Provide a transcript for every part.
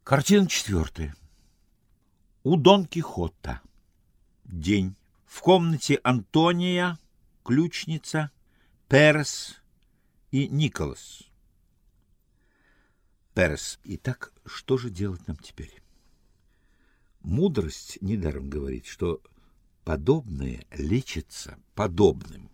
Картина 4. У Дон Кихота. День. В комнате Антония, ключница, Перес и Николас. Перес. Итак, что же делать нам теперь? Мудрость недаром говорит, что подобное лечится подобным.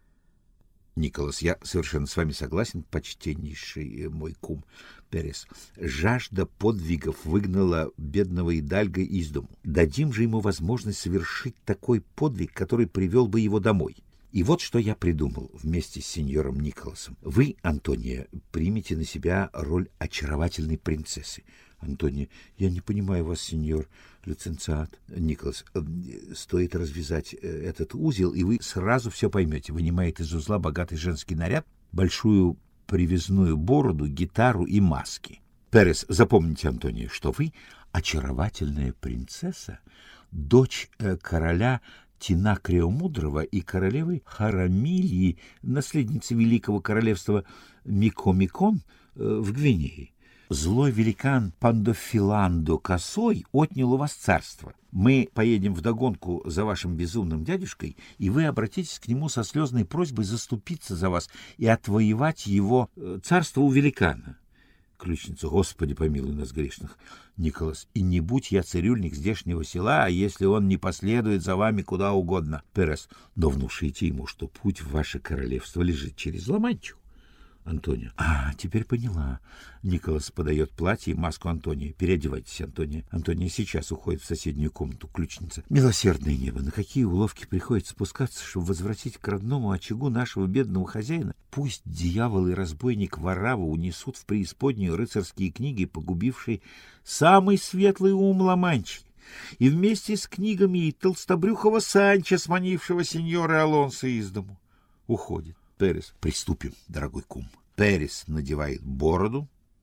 Николас, я совершенно с вами согласен, почтеннейший мой кум. Перес. Жажда подвигов выгнала бедного Идальго из дому. Дадим же ему возможность совершить такой подвиг, который привел бы его домой. И вот что я придумал вместе с сеньором Николасом. Вы, Антония, примите на себя роль очаровательной принцессы. Антония. Я не понимаю вас, сеньор лиценциат. Николас. Стоит развязать этот узел, и вы сразу все поймете. Вынимает из узла богатый женский наряд, большую привязную бороду, гитару и маски. Перес. Запомните, Антония, что вы очаровательная принцесса, дочь короля Тинакрио Мудрого и королевы Харамилии, наследницы великого королевства Микомикон в Гвинее. Злой великан Пандофиландо Косой отнял у вас царство. Мы поедем вдогонку за вашим безумным дядюшкой, и вы обратитесь к нему со слезной просьбой заступиться за вас и отвоевать его царство у великана. Ключница. Господи, помилуй нас грешных. Николас. И не будь я цирюльник здешнего села, а если он не последует за вами куда угодно. Перес. Но внушите ему, что путь в ваше королевство лежит через Ла-Манчу. Антония. Теперь поняла. Николас подает платье и маску Антонии. Переодевайтесь, Антония. Антония сейчас уходит в соседнюю комнату. Ключница. Милосердное небо, на какие уловки приходится спускаться, чтобы возвратить к родному очагу нашего бедного хозяина? Пусть дьявол и разбойник Варавва унесут в преисподнюю рыцарские книги, погубившие самый светлый ум Ла-Манчи, и вместе с книгами и толстобрюхого Санчо, сманившего сеньора Алонсо из дому. Уходит. Перес. Приступим, дорогой кум. Перес надевает бороду,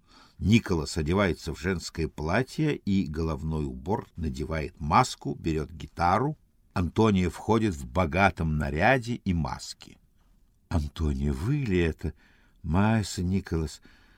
Николас одевается в женское платье и головной убор, надевает маску, берет гитару. Антония входит в богатом наряде и маске. Антония, вы ли это? Майса, Николас.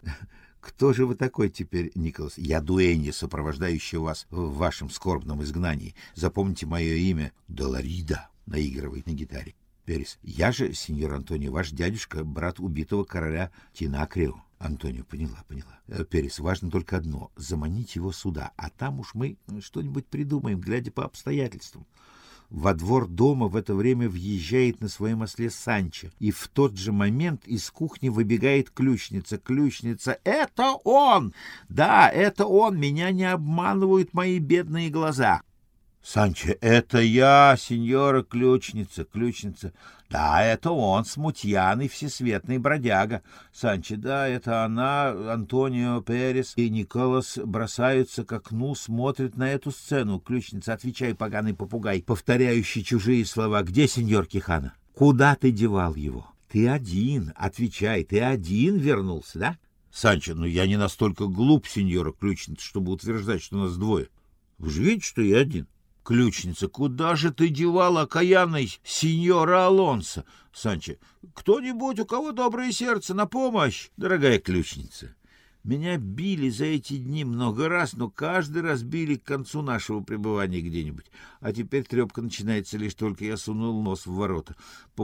Кто же вы такой теперь, Николас? Я дуэнья, сопровождающая вас в вашем скорбном изгнании. Запомните мое имя. Долорида наигрывает на гитаре. Перес. Я же, сеньор Антонио, ваш дядюшка, брат убитого короля Тинакрио. Антонио. Поняла. Перес. Важно только одно — заманить его сюда, а там уж мы что-нибудь придумаем, глядя по обстоятельствам. Во двор дома в это время въезжает на своем осле Санчо, и в тот же момент из кухни выбегает ключница. Ключница. Это он! Да, это он! Меня не обманывают мои бедные глаза. Санчо. Это я, сеньора ключница. Ключница. Да, это он, смутьян и всесветный бродяга. Санчо. Да, это она, Антонио, Перес и Николас бросаются к окну, смотрят на эту сцену. Ключница. Отвечай, поганый попугай, повторяющий чужие слова. Где сеньор Кихана? Куда ты девал его? Ты один, отвечай, ты один вернулся, да? Санчо. Я не настолько глуп, сеньора ключница, чтобы утверждать, что нас двое. Вы же видите, что я один. Ключница. Куда же ты девал окаянный сеньора Алонсо? Санчо. Кто-нибудь, у кого доброе сердце, на помощь. Дорогая ключница, меня били за эти дни много раз, но каждый раз били к концу нашего пребывания где-нибудь. А теперь трепка начинается лишь только я сунул нос в ворота.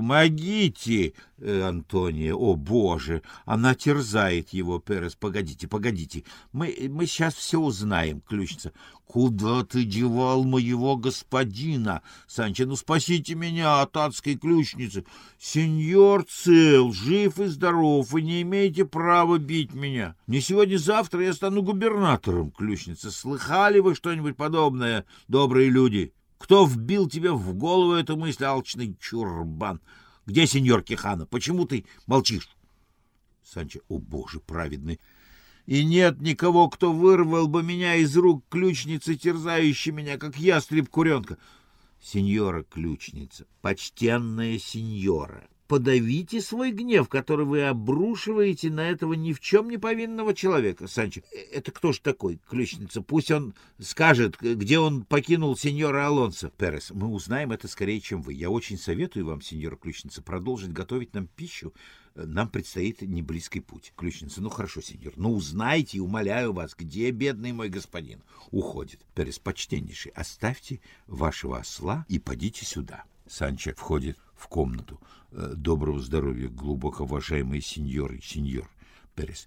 Помогите, Антония. О, Боже! Она терзает его, Перес. Погодите. Мы сейчас все узнаем, ключница. Куда ты девал моего господина? Санчо. Спасите меня от адской ключницы. Сеньор цел, жив и здоров, вы не имеете права бить меня. Не сегодня-завтра я стану губернатором. Ключница. Слыхали вы что-нибудь подобное, добрые люди? Кто вбил тебе в голову эту мысль, алчный чурбан? Где сеньор Кихана? Почему ты молчишь? Санчо. О, Боже праведный! И нет никого, кто вырвал бы меня из рук ключницы, терзающей меня, как ястреб куренка. Сеньора ключница, почтенная сеньора, подавите свой гнев, который вы обрушиваете на этого ни в чем не повинного человека. Санчо, это кто же такой, ключница? Пусть он скажет, где он покинул сеньора Алонсо. Перес, мы узнаем это скорее, чем вы. Я очень советую вам, сеньора ключница, продолжить готовить нам пищу. Нам предстоит неблизкий путь. Ключница, ну хорошо, сеньор, но узнайте, умоляю вас, где бедный мой господин? Уходит. Перес, почтеннейший, оставьте вашего осла и подите сюда. Санчо входит в комнату. Доброго здоровья, глубоко уважаемые сеньоры, сеньор. Перес,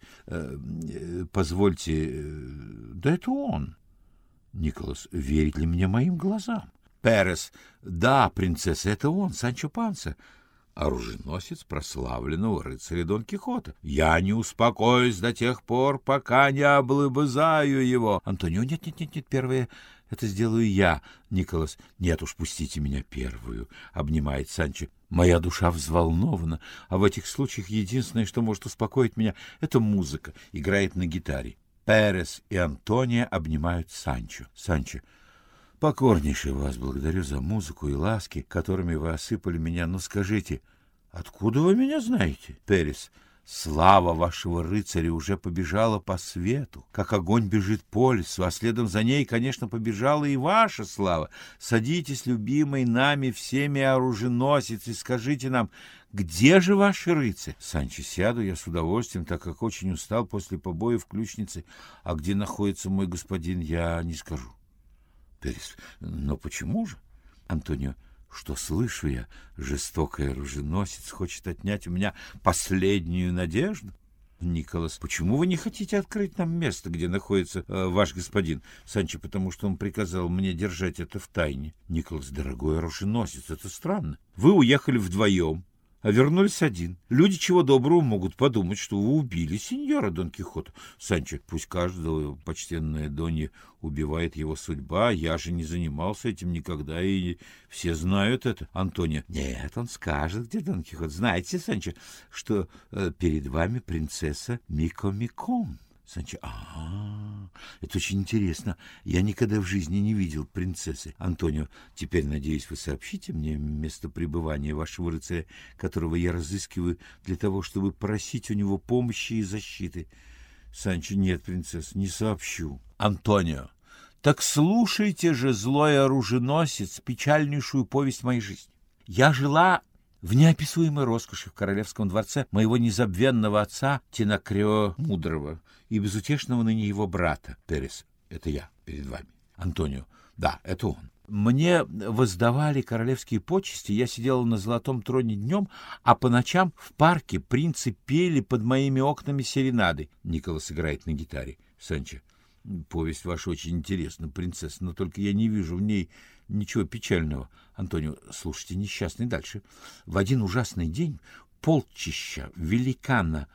позвольте, да это он. Николас, верит ли мне моим глазам? Перес, да, принцесса, это он, Санчо Панса, оруженосец прославленного рыцаря Дон Кихота. Я не успокоюсь до тех пор, пока не облобызаю его. Антонио, нет, первое это сделаю я. Николас, нет уж, пустите меня первую, обнимает Санчо. Моя душа взволнована, а в этих случаях единственное, что может успокоить меня, это музыка, играет на гитаре. Перес и Антония обнимают Санчо. Санчо, покорнейше вас благодарю за музыку и ласки, которыми вы осыпали меня. Но скажите, откуда вы меня знаете? Перес, слава вашего рыцаря уже побежала по свету, как огонь бежит по лесу, а следом за ней, конечно, побежала и ваша слава. Садитесь, любимый нами всеми оруженосец, и скажите нам, где же ваш рыцарь? Санчо, сяду я с удовольствием, так как очень устал после побоев ключницы, а где находится мой господин, я не скажу. Перес, но почему же? Антонио, что слышу я, жестокий оруженосец хочет отнять у меня последнюю надежду. Николас, почему вы не хотите открыть нам место, где находится ваш господин? Санчо, потому что он приказал мне держать это в тайне. Николас, дорогой оруженосец, это странно. Вы уехали вдвоем, а вернулись один. Люди чего доброго могут подумать, что вы убили сеньора Дон Кихота. Санчо, пусть каждого почтенная Донья убивает его судьба, я же не занимался этим никогда, и все знают это. Антонио, нет, он скажет, где Дон Кихот. Знаете, Санчо, что перед вами принцесса Микомикон. Санчо, это очень интересно. Я никогда в жизни не видел принцессы. Антонио, теперь, надеюсь, вы сообщите мне место пребывания вашего рыцаря, которого я разыскиваю для того, чтобы просить у него помощи и защиты. Санчо, нет, принцесса, не сообщу. Антонио, так слушайте же, злой оруженосец, печальнейшую повесть моей жизни. Я жила в неописуемой роскоши в королевском дворце моего незабвенного отца Тинакрео Мудрого и безутешного ныне его брата. Перес, это я перед вами. Антонио, да, это он. Мне воздавали королевские почести, я сидела на золотом троне днем, а по ночам в парке принцы пели под моими окнами серенады. Николас играет на гитаре. Санчо, повесть ваша очень интересна, принцесса, но только я не вижу в ней ничего печального. Антонио, слушайте, несчастный дальше. В один ужасный день полчища великана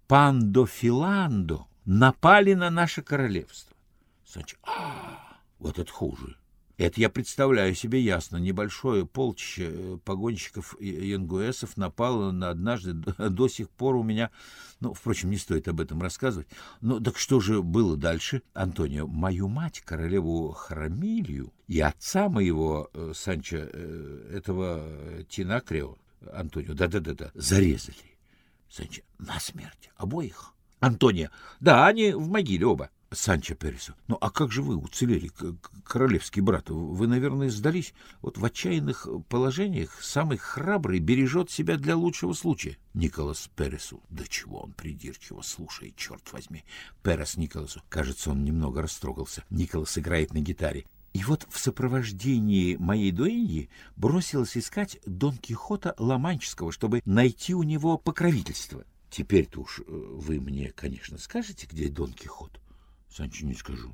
Пандофиландо напали на наше королевство. Санчо, вот это хуже. Это я представляю себе ясно. Небольшое полчище погонщиков и янгуэсов напало на однажды, до сих пор у меня... Ну, впрочем, не стоит об этом рассказывать. Ну, так что же было дальше? Антонио, мою мать, королеву Храмилью, и отца моего, Санчо, этого Тинакрео, Антонио, да, зарезали. Санчо, насмерть обоих. Антонио, да, они в могиле оба. Санчо Пересу, ну а как же вы уцелели, королевский брат? Вы, наверное, сдались? Вот в отчаянных положениях самый храбрый бережет себя для лучшего случая. Николас Пересу, да чего он придирчиво слушает, черт возьми. Перес Николасу, кажется, он немного растрогался. Николас играет на гитаре. И вот в сопровождении моей дуэньи бросилась искать Дон Кихота Ла-Манческого, чтобы найти у него покровительство. Теперь-то уж вы мне, конечно, скажете, где Дон Кихот? Санчо, не скажу.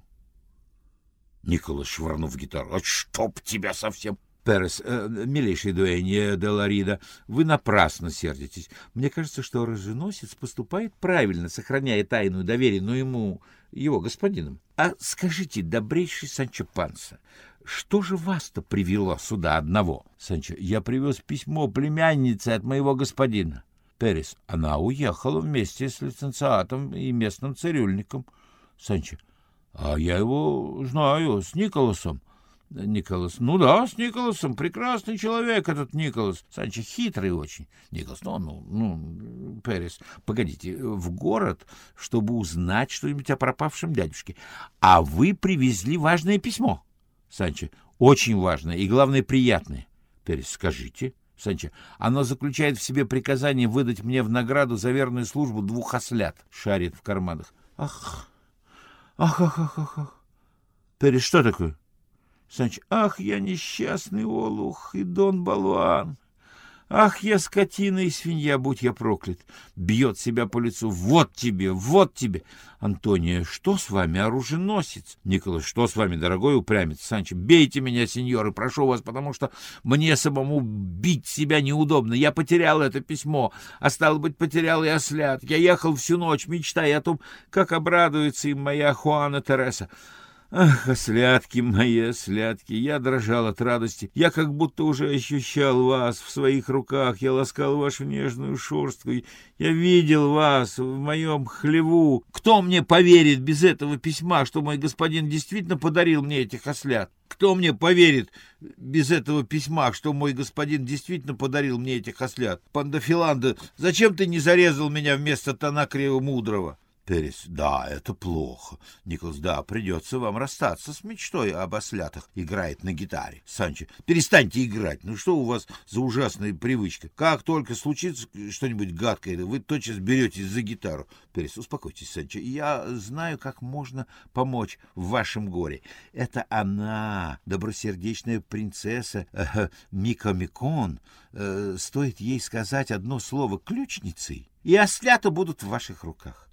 Николас, швырнув гитару, чтоб тебя совсем... Перес, милейший дуэнья де Лорида, вы напрасно сердитесь. Мне кажется, что оруженосец поступает правильно, сохраняя тайну, доверенную ему его господином. А скажите, добрейший Санчо Панса, что же вас-то привело сюда одного? Санчо, я привез письмо племяннице от моего господина. Перес, она уехала вместе с лиценциатом и местным цирюльником. Санчо, а я его знаю, с Николасом. Николас. Ну да, с Николасом. Прекрасный человек этот Николас. Санчо хитрый очень. Николас. Перес. Погодите, в город, чтобы узнать что-нибудь о пропавшем дядюшке. А вы привезли важное письмо. Санчо. Очень важное и, главное, приятное. Перес. Скажите. Санчо. Оно заключает в себе приказание выдать мне в награду за верную службу 2 ослят. Шарит в карманах. Ах. Перес. Что такое? Санчо. Ах, я несчастный олух и Дон Балуан. Ах, я скотина и свинья, будь я проклят. Бьет себя по лицу. Вот тебе, вот тебе. Антония. Что с вами, оруженосец? Николас. Что с вами, дорогой упрямец? Санчо. Бейте меня, сеньоры, прошу вас, потому что мне самому бить себя неудобно. Я потерял это письмо, а стало быть, потерял и ослят. Я ехал всю ночь, мечтая о том, как обрадуется им моя Хуана Тереса. Ах, ослятки мои, ослятки, я дрожал от радости. Я как будто уже ощущал вас в своих руках. Я ласкал вашу нежную шерстку. Я видел вас в моем хлеву. Кто мне поверит без этого письма, что мой господин действительно подарил мне этих ослят? Кто мне поверит без этого письма, что мой господин действительно подарил мне этих ослят? Пандафиланда, зачем ты не зарезал меня вместо Танакриева Мудрого? Перес. Да, это плохо. Николас. Да, придется вам расстаться с мечтой об ослятах. Играет на гитаре. Санчо. Перестаньте играть. Ну что у вас за ужасная привычка? Как только случится что-нибудь гадкое, вы тотчас беретесь за гитару. Перес. Успокойтесь, Санчо. Я знаю, как можно помочь в вашем горе. Это она, добросердечная принцесса Микомикон. Стоит ей сказать одно слово ключницей, и ослята будут в ваших руках.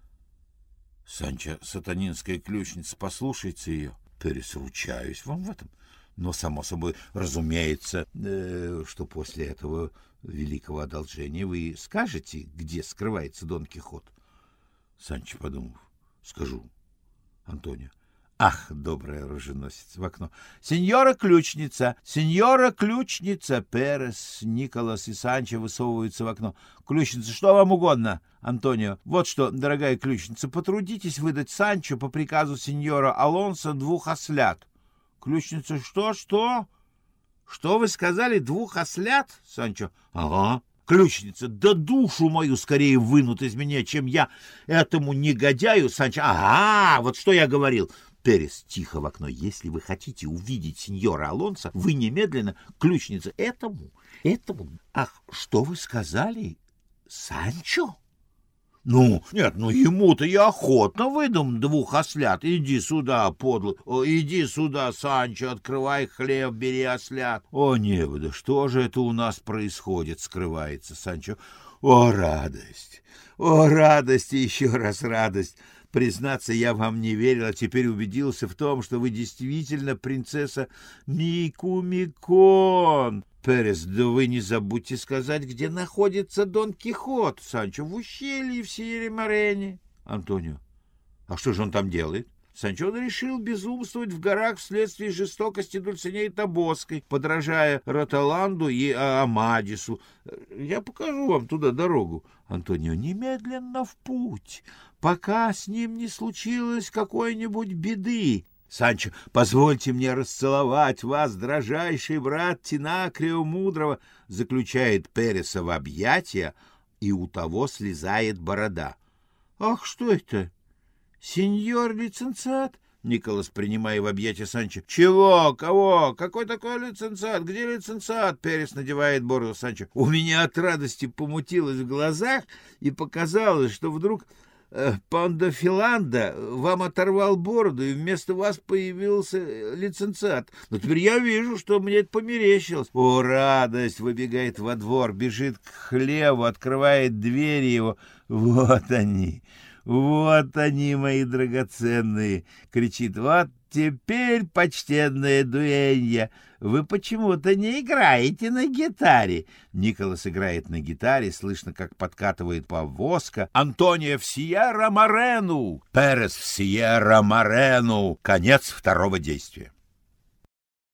Санчо. Сатанинская ключница послушается ее. Перес. Ручаюсь вам в этом. Но, само собой, разумеется, что после этого великого одолжения вы скажете, где скрывается Дон Кихот. Санчо, подумав. Скажу. Антонио. Ах, добрый оруженосец, в окно. Сеньора ключница, сеньора ключница. Перес, Николас и Санчо высовываются в окно. Ключница, что вам угодно? Антонио. Вот что, дорогая ключница, потрудитесь выдать Санчо по приказу сеньора Алонсо 2 ослят. Ключница. Что? Что вы сказали, 2 ослят? Санчо. Ага. Ключница. Да душу мою скорее вынут из меня, чем я этому негодяю. Санчо. Ага, вот что я говорил. Перес тихо в окно. Если вы хотите увидеть сеньора Алонсо, вы немедленно, ключница, этому. Ах, что вы сказали? Санчо? Нет, ему-то я охотно выдам 2 ослят. Иди сюда, подлый. Иди сюда, Санчо, открывай хлеб, бери ослят. О, небо, да что же это у нас происходит, скрывается Санчо. О, радость и еще раз радость. Признаться, я вам не верил, а теперь убедился в том, что вы действительно принцесса Микумикон. Перес, да вы не забудьте сказать, где находится Дон Кихот. Санчо. В ущелье в Сьерра-Морене. Антонио. А что же он там делает? Санчо. Он решил безумствовать в горах вследствие жестокости Дульцинеи Тобоской, подражая Ротоланду и Амадису. Я покажу вам туда дорогу. Антонио. Немедленно в путь, пока с ним не случилось какой-нибудь беды. Санчо. Позвольте мне расцеловать вас, дрожайший брат Танакриева Мудрого, заключает Переса в объятия, и у того слезает борода. Ах, что это? Сеньор лиценциат? Николас, принимая в объятия Санчо. Чего? Кого? Какой такой лиценциат? Где лиценциат? Перес надевает бороду Санчо. У меня от радости помутилось в глазах и показалось, что вдруг Пандафиланда вам оторвал бороду, и вместо вас появился лиценциат. Но теперь я вижу, что мне это померещилось. О, радость! Выбегает во двор, бежит к хлеву, открывает двери его. Вот они, мои драгоценные! Кричит. Вот теперь, почтенная дуэнья, вы почему-то не играете на гитаре. Николас играет на гитаре, слышно, как подкатывает повозка. Антонио в Сьерра-Морену. Перес в Сьерра-Морену. Конец 2-го действия.